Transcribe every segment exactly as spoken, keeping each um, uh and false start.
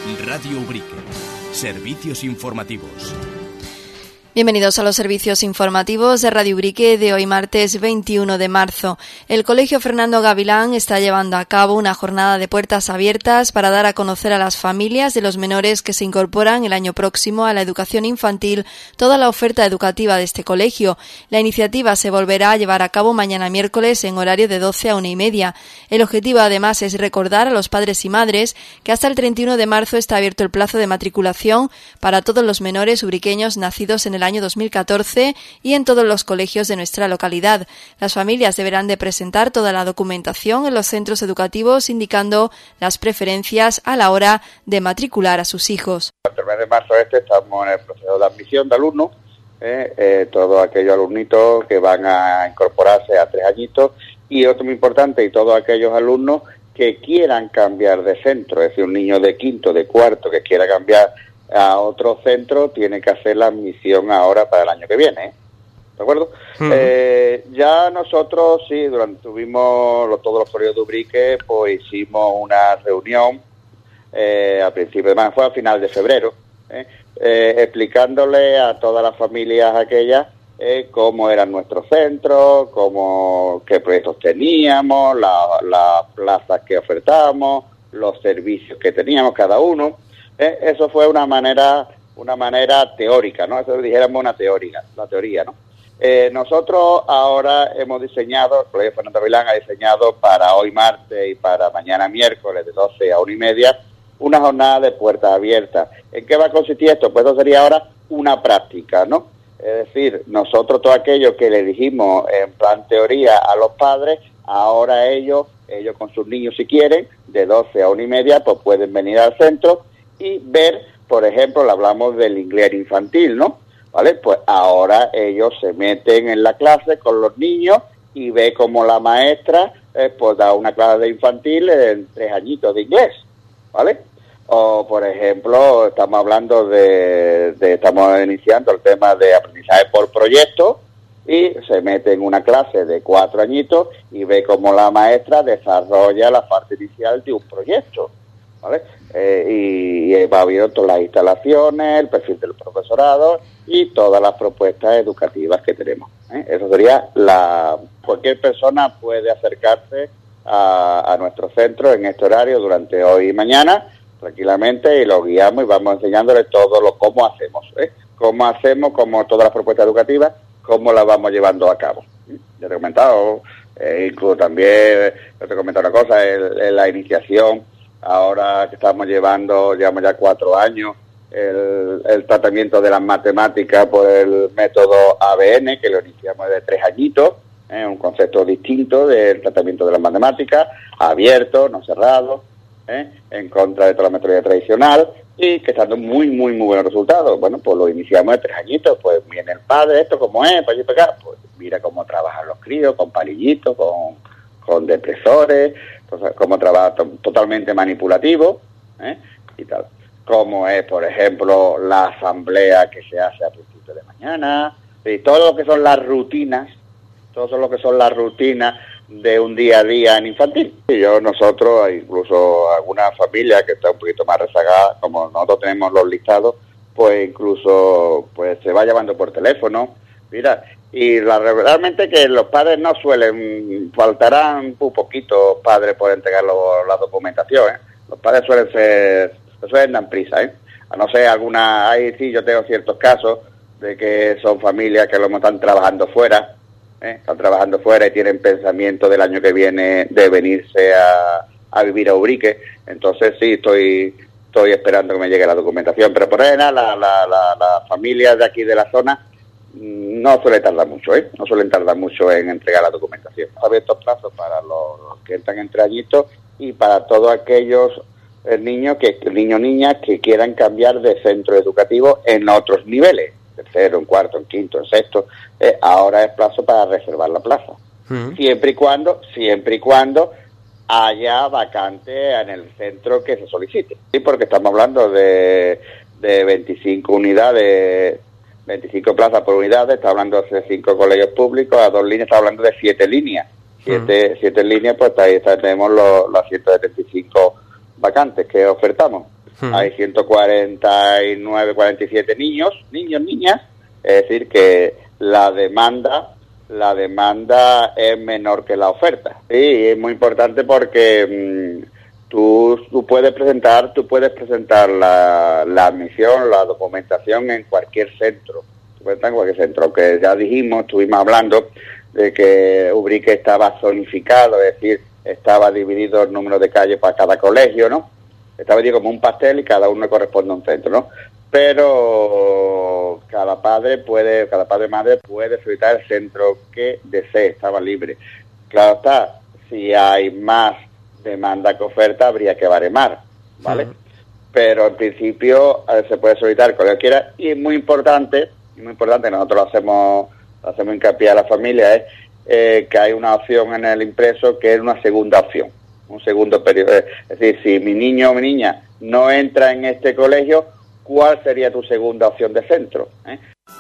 Radio Ubrique. Servicios informativos. Bienvenidos a los servicios informativos de Radio Ubrique de hoy martes veintiuno de marzo. El Colegio Fernando Gavilán está llevando a cabo una jornada de puertas abiertas para dar a conocer a las familias de los menores que se incorporan el año próximo a la educación infantil toda la oferta educativa de este colegio. La iniciativa se volverá a llevar a cabo mañana miércoles en horario de doce a una y media. El objetivo además es recordar a los padres y madres que hasta el treinta y uno de marzo está abierto el plazo de matriculación para todos los menores ubriqueños nacidos en el año dos mil catorce y en todos los colegios de nuestra localidad. Las familias deberán de presentar toda la documentación en los centros educativos indicando las preferencias a la hora de matricular a sus hijos. Hasta el mes de marzo este estamos en el proceso de admisión de alumnos, eh, eh, todos aquellos alumnitos que van a incorporarse a tres añitos y otro muy importante, y todos aquellos alumnos que quieran cambiar de centro, es decir, un niño de quinto, de cuarto que quiera cambiar a otro centro tiene que hacer la admisión ahora para el año que viene, ¿eh? ¿De acuerdo? Uh-huh. Eh, ya nosotros, sí, durante tuvimos los, todos los colegios de Ubrique, pues hicimos una reunión eh, a principios de marzo, fue a final de febrero, ¿eh? Eh, explicándole a todas las familias aquellas eh, cómo eran nuestros centros, cómo, qué proyectos teníamos, las la plazas que ofertábamos, los servicios que teníamos cada uno. Eh, eso fue una manera una manera teórica, ¿no? Eso dijéramos una teórica, la teoría, ¿no? Eh, nosotros ahora hemos diseñado, el Colegio Fernando Gavilán ha diseñado para hoy martes y para mañana miércoles de doce a una y media una jornada de puertas abiertas. ¿En qué va a consistir esto? Pues eso sería ahora una práctica, ¿no? Es decir, nosotros todo aquello que le dijimos en plan teoría a los padres, ahora ellos, ellos con sus niños si quieren, de doce a una y media, pues pueden venir al centro y ver, por ejemplo, le hablamos del inglés infantil, ¿no? ¿Vale? Pues ahora ellos se meten en la clase con los niños y ve como la maestra eh, pues da una clase de infantil en tres añitos de inglés, ¿vale? O, por ejemplo, estamos hablando de, de estamos iniciando el tema de aprendizaje por proyecto y se mete en una clase de cuatro añitos y ve como la maestra desarrolla la parte inicial de un proyecto, ¿vale? Eh, y, y va viendo todas las instalaciones, el perfil del profesorado y todas las propuestas educativas que tenemos, ¿eh? Eso sería la... Cualquier persona puede acercarse a, a nuestro centro en este horario durante hoy y mañana, tranquilamente, y lo guiamos y vamos enseñándole todo lo cómo hacemos, ¿eh? Cómo hacemos, cómo todas las propuestas educativas, cómo las vamos llevando a cabo. Ya te he comentado, eh, incluso también, te he comentado una cosa, el, el, la iniciación. Ahora que estamos llevando, llevamos ya cuatro años, el, el tratamiento de las matemáticas por el método A B N, que lo iniciamos de tres añitos, ¿eh? Un concepto distinto del tratamiento de las matemáticas, abierto, no cerrado, ¿eh? En contra de toda la metodología tradicional, y que está dando muy, muy, muy buenos resultados. Bueno, pues lo iniciamos de tres añitos, pues viene el padre, esto como es, para allí para acá, pues mira cómo trabajan los críos, con palillitos, con, con depresores, cómo trabaja to- totalmente manipulativo, ¿eh? Y tal. Como es, por ejemplo, la asamblea que se hace a principios de mañana, y todo lo que son las rutinas, todo lo que son las rutinas de un día a día en infantil. Y yo, nosotros, incluso alguna familia que está un poquito más rezagada, como nosotros tenemos los listados, pues incluso pues se va llamando por teléfono, mira, y la, realmente que los padres no suelen, faltarán un poquito padres por entregar lo, la documentación, ¿eh? Los padres suelen ser, suelen dar prisa, ¿eh? A no ser alguna, ahí sí yo tengo ciertos casos de que son familias que lo están trabajando fuera, ¿eh? Están trabajando fuera y tienen pensamiento del año que viene de venirse a, a vivir a Ubrique, entonces sí, estoy estoy esperando que me llegue la documentación, pero por ahí nada, la, la, la, la familia de aquí de la zona no suele tardar mucho, ¿eh? No suelen tardar mucho en entregar la documentación. Abiertos plazos para los, los que entran entre añitos y para todos aquellos eh, niños, que niños niñas que quieran cambiar de centro educativo en otros niveles, tercero, en cuarto, en quinto, en sexto. Eh, ahora es plazo para reservar la plaza. Uh-huh. Siempre y cuando, siempre y cuando haya vacante en el centro que se solicite. Sí, porque estamos hablando de, de veinticinco unidades, veinticinco plazas por unidades, está hablando de cinco colegios públicos, a dos líneas, está hablando de siete líneas. Siete, uh-huh. siete líneas, pues ahí está, tenemos los, las ciento setenta y cinco vacantes que ofertamos. Uh-huh. Hay ciento cuarenta y nueve, cuarenta y siete niños, niños, niñas, es decir, que la demanda, la demanda es menor que la oferta. Sí, es muy importante porque mmm, tú, tú puedes presentar, tú puedes presentar la, la admisión, la documentación en cualquier centro. Tú puedes estar en cualquier centro, que ya dijimos, estuvimos hablando de que Ubrique estaba zonificado, es decir, estaba dividido el número de calles para cada colegio, ¿no? Estaba dividido como un pastel y cada uno corresponde a un centro, ¿no? Pero cada padre puede, cada padre madre puede solicitar el centro que desee, estaba libre. Claro está, si hay más demanda que oferta, habría que baremar, ¿vale? Uh-huh. Pero en principio eh, se puede solicitar cuando quiera, y es muy importante, muy importante, nosotros lo hacemos, lo hacemos hincapié a la familia, es eh, que hay una opción en el impreso que es una segunda opción, un segundo periodo. Es decir, si mi niño o mi niña no entra en este colegio, ¿cuál sería tu segunda opción de centro? ¿Eh?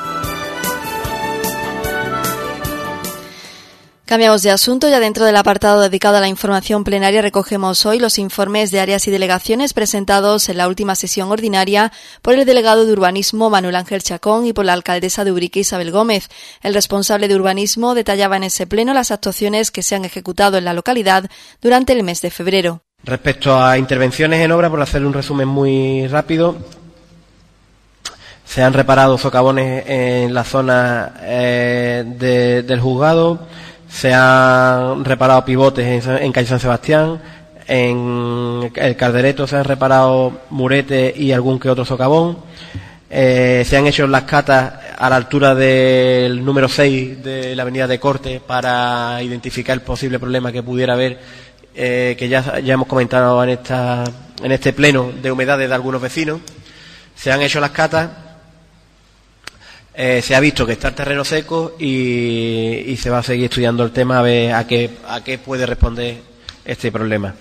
Cambiamos de asunto. Ya dentro del apartado dedicado a la información plenaria recogemos hoy los informes de áreas y delegaciones presentados en la última sesión ordinaria por el delegado de Urbanismo Manuel Ángel Chacón y por la alcaldesa de Ubrique Isabel Gómez. El responsable de Urbanismo detallaba en ese pleno las actuaciones que se han ejecutado en la localidad durante el mes de febrero. Respecto a intervenciones en obra, por hacer un resumen muy rápido, se han reparado socavones en la zona eh, de, del juzgado. Se han reparado pivotes en, en calle San Sebastián, en el Caldereto se han reparado muretes y algún que otro socavón. Eh, se han hecho las catas a la altura del número seis de la avenida de Corte para identificar el posible problema que pudiera haber, eh, que ya, ya hemos comentado en, esta, en este pleno, de humedades de algunos vecinos. Se han hecho las catas. Eh, se ha visto que está el terreno seco y, y se va a seguir estudiando el tema a ver a qué, a qué puede responder este problema.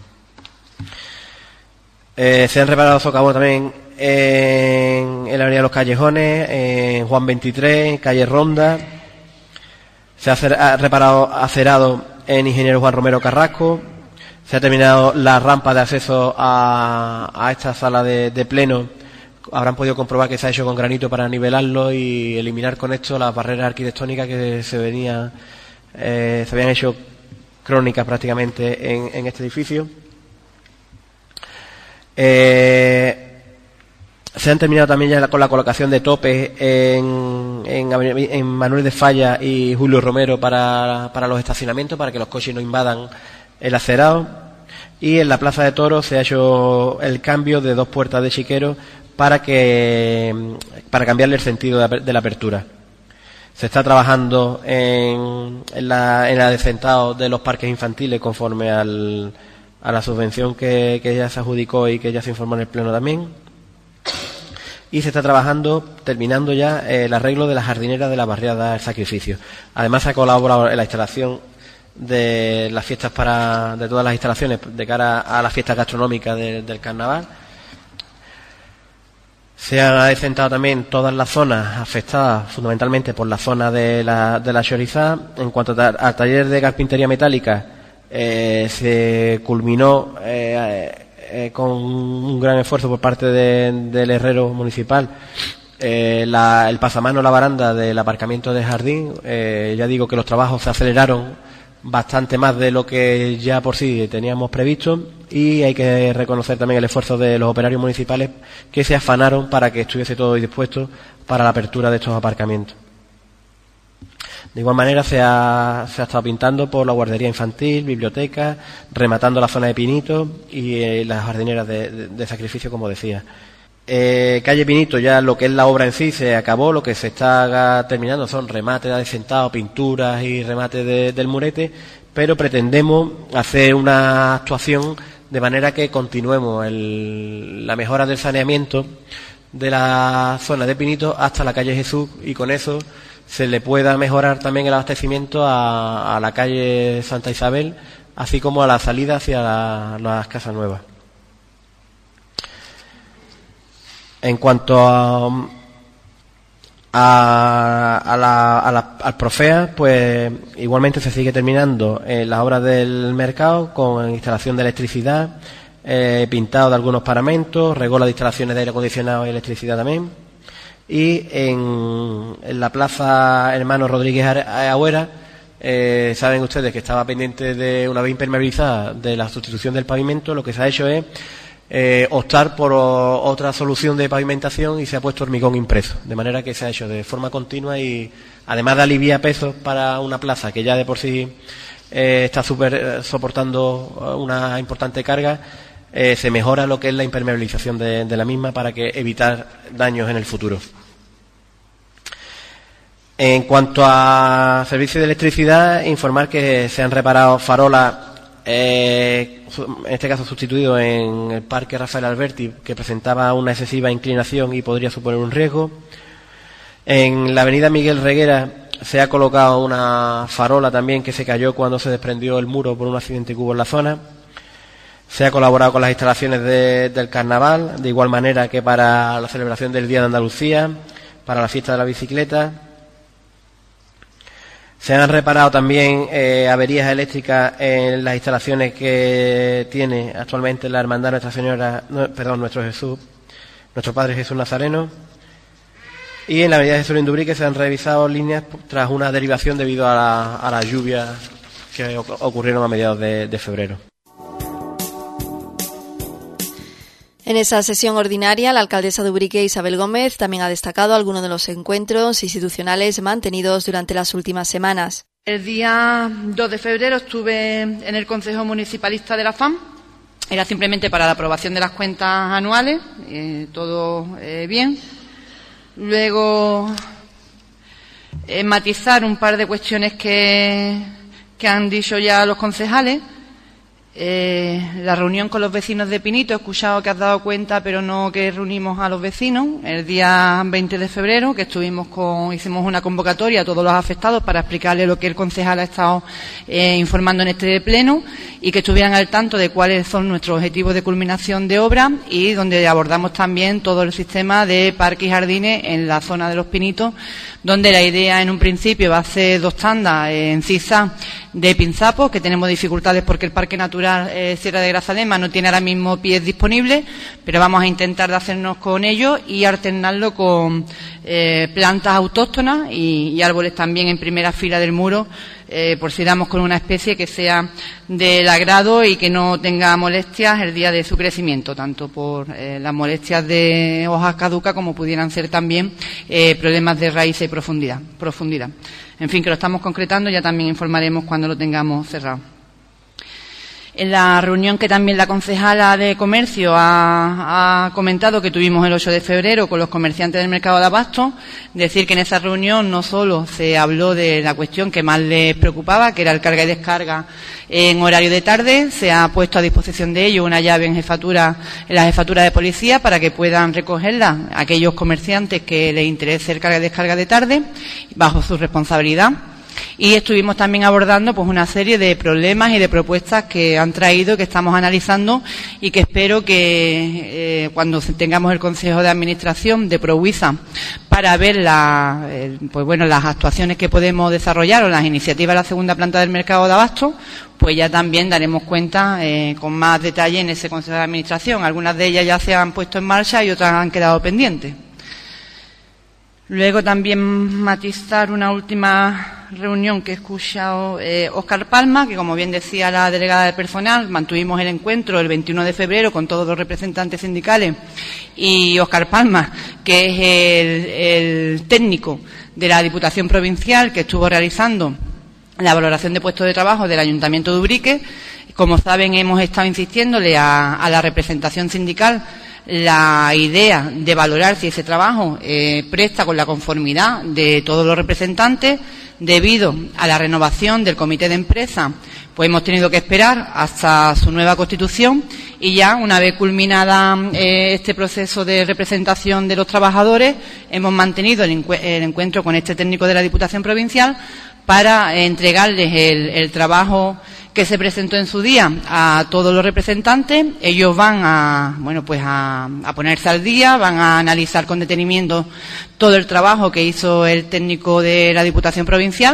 Eh, se han reparado socavones también en, en la avenida de los Callejones, en Juan veintitrés, calle Ronda. Se ha, cer- ha reparado acerado en Ingeniero Juan Romero Carrasco. Se ha terminado la rampa de acceso a, a esta sala de, de pleno. Habrán podido comprobar que se ha hecho con granito para nivelarlo y eliminar con esto las barreras arquitectónicas que se venía, eh, se habían hecho crónicas prácticamente en, en este edificio. Eh, se han terminado también ya con la colocación de topes en, en, en Manuel de Falla y Julio Romero para, para los estacionamientos, para que los coches no invadan el acerado. Y en la Plaza de Toros se ha hecho el cambio de dos puertas de chiquero para que para cambiarle el sentido de la apertura. Se está trabajando en, en la en el adecentado de los parques infantiles conforme al, a la subvención que, que ya se adjudicó y que ya se informó en el pleno también. Y se está trabajando, terminando ya el arreglo de la jardinera de la barriada del Sacrificio. Además se ha colaborado en la instalación de las fiestas para de todas las instalaciones de cara a las fiestas gastronómicas de, del carnaval. Se han adecentado también todas las zonas afectadas, fundamentalmente por la zona de la, de la Chorizá. En cuanto al taller de carpintería metálica, eh, se culminó eh, eh, con un gran esfuerzo por parte de, del herrero municipal eh, la, el pasamano, la baranda del aparcamiento de jardín. Eh, ya digo que los trabajos se aceleraron bastante más de lo que ya por sí teníamos previsto, y hay que reconocer también el esfuerzo de los operarios municipales que se afanaron para que estuviese todo dispuesto para la apertura de estos aparcamientos. De igual manera se ha, se ha estado pintando por la guardería infantil, biblioteca, rematando la zona de Pinito y eh, las jardineras de, de, de Sacrificio, como decía. Eh, calle Pinito, ya lo que es la obra en sí se acabó, lo que se está terminando son remates de adecentado, pinturas y remates de, del murete, pero pretendemos hacer una actuación de manera que continuemos el, la mejora del saneamiento de la zona de Pinito hasta la calle Jesús, y con eso se le pueda mejorar también el abastecimiento a, a la calle Santa Isabel, así como a la salida hacia la, las Casas Nuevas. En cuanto a, a, a la, a la, al Profea, pues igualmente se sigue terminando eh, la obra del mercado con instalación de electricidad, eh, pintado de algunos paramentos, regó las instalaciones de aire acondicionado y electricidad también. Y en, en la plaza Hermano Rodríguez Agüera, eh, saben ustedes que estaba pendiente de, una vez impermeabilizada, de la sustitución del pavimento. Lo que se ha hecho es eh, optar por o, otra solución de pavimentación y se ha puesto hormigón impreso, de manera que se ha hecho de forma continua y además de aliviar pesos para una plaza que ya de por sí eh, está super, eh, soportando una importante carga, eh, se mejora lo que es la impermeabilización de, de la misma para que evitar daños en el futuro. En cuanto a servicios de electricidad, informar que se han reparado farolas, eh, en este caso sustituido en el Parque Rafael Alberti, que presentaba una excesiva inclinación y podría suponer un riesgo. En la avenida Miguel Reguera se ha colocado una farola también que se cayó cuando se desprendió el muro por un accidente que hubo en la zona. Se ha colaborado con las instalaciones de, del carnaval, de igual manera que para la celebración del Día de Andalucía, para la fiesta de la bicicleta. Se han reparado también eh, averías eléctricas en las instalaciones que tiene actualmente la Hermandad Nuestra Señora, no, perdón, Nuestro Jesús, Nuestro Padre Jesús Nazareno. Y en la avenida Jesús Indubrique se han revisado líneas tras una derivación debido a la, a la lluvia que ocurrieron a mediados de, de febrero. En esa sesión ordinaria, la alcaldesa de Ubrique, Isabel Gómez, también ha destacado algunos de los encuentros institucionales mantenidos durante las últimas semanas. El día dos de febrero estuve en el Consejo Municipalista de la F A M. Era simplemente para la aprobación de las cuentas anuales, eh, todo eh, bien. Luego, eh, matizar un par de cuestiones que, que han dicho ya los concejales. Eh, la reunión con los vecinos de Pinito, he escuchado que has dado cuenta, pero no que reunimos a los vecinos el día veinte de febrero, que estuvimos con, hicimos una convocatoria a todos los afectados para explicarles lo que el concejal ha estado eh, informando en este pleno y que estuvieran al tanto de cuáles son nuestros objetivos de culminación de obra y donde abordamos también todo el sistema de parques y jardines en la zona de los Pinitos, donde la idea en un principio va a ser dos tandas en zigzag de pinzapos, que tenemos dificultades porque el Parque Natural eh, Sierra de Grazalema no tiene ahora mismo pies disponibles, pero vamos a intentar de hacernos con ellos y alternarlo con eh, plantas autóctonas y, y árboles también en primera fila del muro, eh, por si damos con una especie que sea del agrado y que no tenga molestias el día de su crecimiento, tanto por eh, las molestias de hojas caducas como pudieran ser también eh, problemas de raíz y profundidad, profundidad. En fin, que lo estamos concretando, ya también informaremos cuando lo tengamos cerrado. En la reunión que también la concejala de Comercio ha, ha comentado que tuvimos el ocho de febrero con los comerciantes del mercado de abasto, decir que en esa reunión no solo se habló de la cuestión que más les preocupaba, que era el carga y descarga en horario de tarde, se ha puesto a disposición de ellos una llave en jefatura, en la jefatura de policía para que puedan recogerla aquellos comerciantes que les interese el carga y descarga de tarde, bajo su responsabilidad. Y estuvimos también abordando pues una serie de problemas y de propuestas que han traído, que estamos analizando y que espero que eh, cuando tengamos el Consejo de Administración de Prohuiza para ver la, eh, pues bueno, las actuaciones que podemos desarrollar o las iniciativas de la segunda planta del mercado de abasto, pues ya también daremos cuenta eh, con más detalle en ese Consejo de Administración. Algunas de ellas ya se han puesto en marcha y otras han quedado pendientes. Luego también matizar una última reunión que he escuchado eh, Óscar Palma, que como bien decía la delegada de personal, mantuvimos el encuentro el veintiuno de febrero con todos los representantes sindicales y Óscar Palma, que es el, el técnico de la Diputación Provincial que estuvo realizando la valoración de puestos de trabajo del Ayuntamiento de Ubrique. Como saben, hemos estado insistiéndole a, a la representación sindical la idea de valorar si ese trabajo eh, presta con la conformidad de todos los representantes. Debido a la renovación del comité de empresa, pues hemos tenido que esperar hasta su nueva constitución y ya una vez culminada eh, este proceso de representación de los trabajadores, hemos mantenido el, encu- el encuentro con este técnico de la Diputación Provincial para eh, entregarles el, el trabajo que se presentó en su día a todos los representantes. Ellos van a, bueno, pues a, a ponerse al día, van a analizar con detenimiento todo el trabajo que hizo el técnico de la Diputación Provincial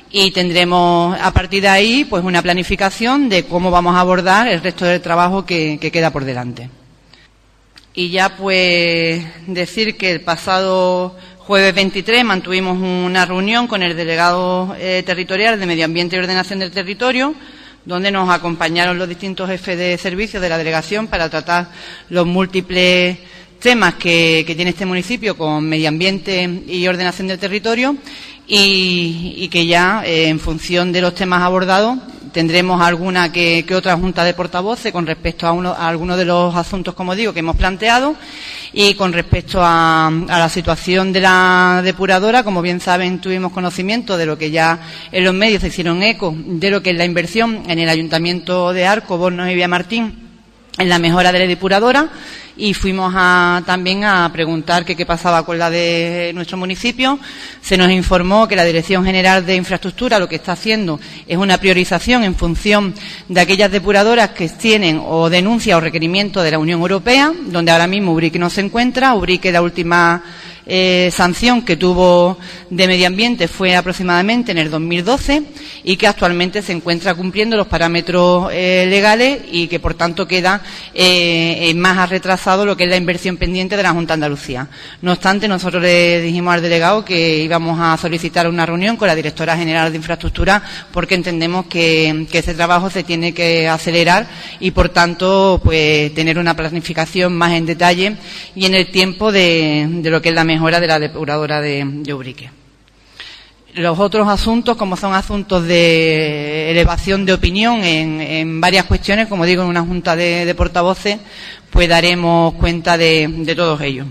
y tendremos a partir de ahí pues una planificación de cómo vamos a abordar el resto del trabajo que, que queda por delante. Y ya pues decir que el pasado jueves veintitrés mantuvimos una reunión con el delegado eh, territorial de Medio Ambiente y Ordenación del Territorio, donde nos acompañaron los distintos jefes de servicios de la delegación para tratar los múltiples temas que, que tiene este municipio con medio ambiente y ordenación del territorio, y, y que ya eh, en función de los temas abordados tendremos alguna que, que otra junta de portavoces con respecto a, uno, a algunos de los asuntos, como digo, que hemos planteado, y con respecto a, a la situación de la depuradora. Como bien saben, tuvimos conocimiento de lo que ya en los medios se hicieron eco, de lo que es la inversión en el Ayuntamiento de Arco, Bornos y Villamartín en la mejora de la depuradora, y fuimos a, también a preguntar que qué pasaba con la de nuestro municipio. Se nos informó que la Dirección General de Infraestructura lo que está haciendo es una priorización en función de aquellas depuradoras que tienen o denuncia o requerimiento de la Unión Europea, donde ahora mismo Ubrique no se encuentra. Ubrique, la última Eh, sanción que tuvo de medio ambiente fue aproximadamente en el dos mil doce, y que actualmente se encuentra cumpliendo los parámetros eh, legales, y que por tanto queda eh, más retrasado lo que es la inversión pendiente de la Junta de Andalucía. No obstante, nosotros le dijimos al delegado que íbamos a solicitar una reunión con la Directora General de Infraestructura, porque entendemos que, que ese trabajo se tiene que acelerar y por tanto pues tener una planificación más en detalle y en el tiempo de, de lo que es la mejora de la depuradora de, de Ubrique. Los otros asuntos, como son asuntos de elevación de opinión en, en varias cuestiones, como digo, en una junta de, de portavoces, pues daremos cuenta de, de todos ellos.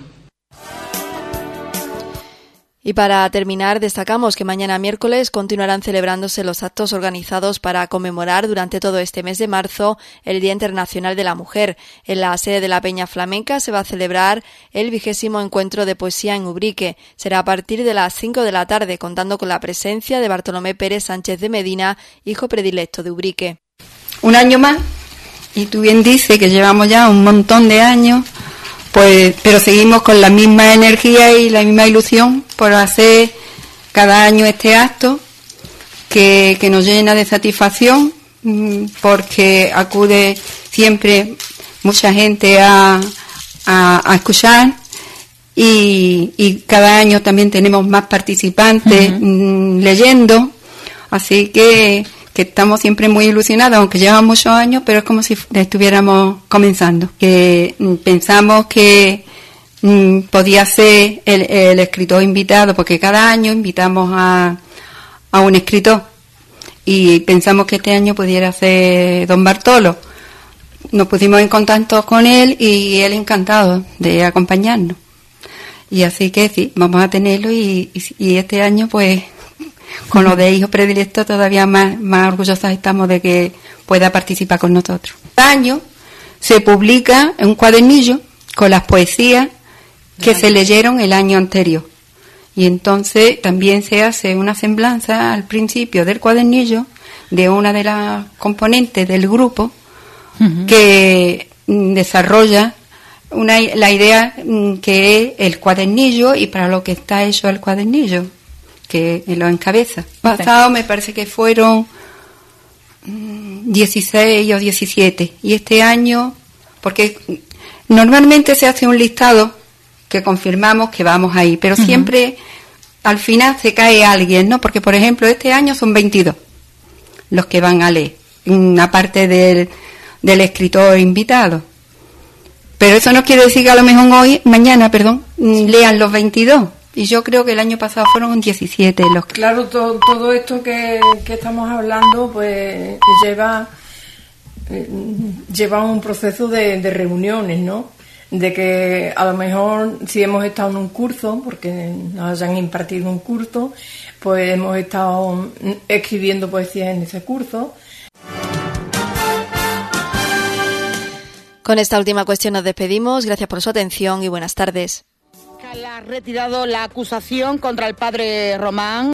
Y para terminar, destacamos que mañana miércoles continuarán celebrándose los actos organizados para conmemorar durante todo este mes de marzo el Día Internacional de la Mujer. En la sede de la Peña Flamenca se va a celebrar el vigésimo encuentro de poesía en Ubrique. Será a partir de las cinco de la tarde, contando con la presencia de Bartolomé Pérez Sánchez de Medina, hijo predilecto de Ubrique. Un año más, y tú bien dices que llevamos ya un montón de años, pues, pero seguimos con la misma energía y la misma ilusión por hacer cada año este acto que, que nos llena de satisfacción, porque acude siempre mucha gente a, a, a escuchar, y, y cada año también tenemos más participantes uh-huh. leyendo, así que que estamos siempre muy ilusionados, aunque llevan muchos años, pero es como si estuviéramos comenzando. Que pensamos que mm, podía ser el, el escritor invitado, porque cada año invitamos a, a un escritor, y pensamos que este año pudiera ser don Bartolo. Nos pusimos en contacto con él y él encantado de acompañarnos. Y así que sí, vamos a tenerlo, y, y, y este año pues con lo de hijo predilecto todavía más, más orgullosos estamos de que pueda participar con nosotros. Cada año se publica un cuadernillo con las poesías que se leyeron el año anterior, y entonces también se hace una semblanza al principio del cuadernillo de una de las componentes del grupo uh-huh. que desarrolla una, la idea que es el cuadernillo y para lo que está hecho el cuadernillo, que lo encabeza. Pasado me parece que fueron dieciséis o diecisiete, y este año, porque normalmente se hace un listado que confirmamos que vamos ahí, pero uh-huh. siempre al final se cae alguien, ¿no? Porque por ejemplo este año son veintidós los que van a leer, una parte del, del escritor invitado, pero eso no quiere decir que a lo mejor hoy, mañana, perdón, lean los veintidós. Y yo creo que el año pasado fueron diecisiete los que... Claro, todo, todo esto que, que estamos hablando pues lleva lleva un proceso de, de reuniones, ¿no? De que a lo mejor si hemos estado en un curso, porque nos hayan impartido un curso, pues hemos estado escribiendo poesía en ese curso. Con esta última cuestión nos despedimos. Gracias por su atención y buenas tardes. Ha retirado la acusación contra el padre Román.